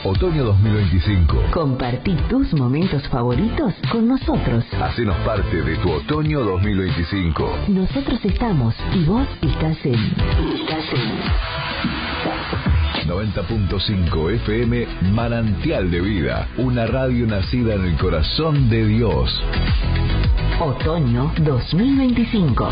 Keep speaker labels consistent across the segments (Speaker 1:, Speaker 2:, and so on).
Speaker 1: Otoño 2025.
Speaker 2: Compartí tus momentos favoritos con nosotros.
Speaker 1: Hacenos parte de tu Otoño 2025.
Speaker 2: Nosotros estamos y vos estás en
Speaker 1: 90.5 FM Manantial de Vida. Una radio nacida en el corazón de Dios.
Speaker 2: Otoño 2025.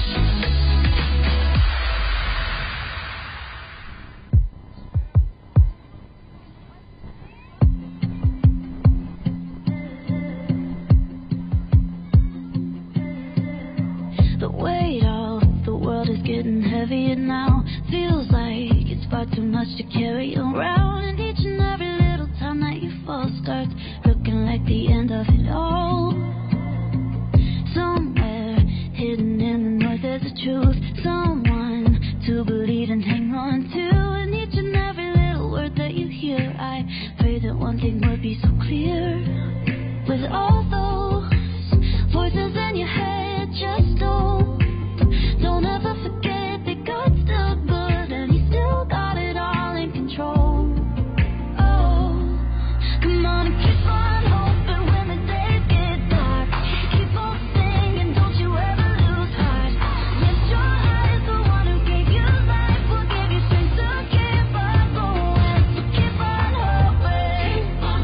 Speaker 3: Too much to carry around, and each and every little time that you fall starts looking like the end of it all. Somewhere hidden in the noise there's a truth, someone to believe and hang on to, and each and every little word that you hear, I pray that one thing would be so clear. With all those voices in your head, just don't ever forget that God's still good and He's still got control. Oh, come on and keep on hoping when the days get dark. Keep on singing, don't you ever lose heart. Lift your eyes, the one who gave you life will give you strength to keep on going. So keep on hoping.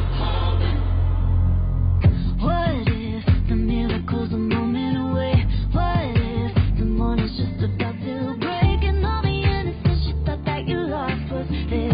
Speaker 3: What if the miracle's a moment away? What if the morning's just about to break and all the innocence you thought that you lost was there?